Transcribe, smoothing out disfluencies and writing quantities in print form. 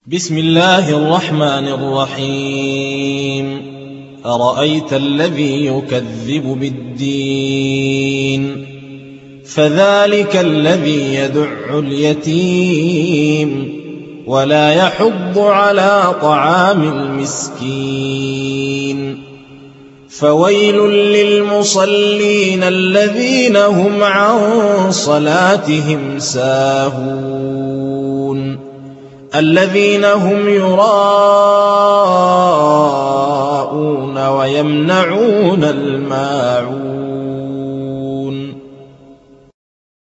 بسم الله الرحمن الرحيم أرأيت الذي يكذب بالدين فذلك الذي يدع اليتيم ولا يحض على طعام المسكين فويل للمصلين الذين هم عن صلاتهم ساهون الذين هم يراءون ويمنعون الماعون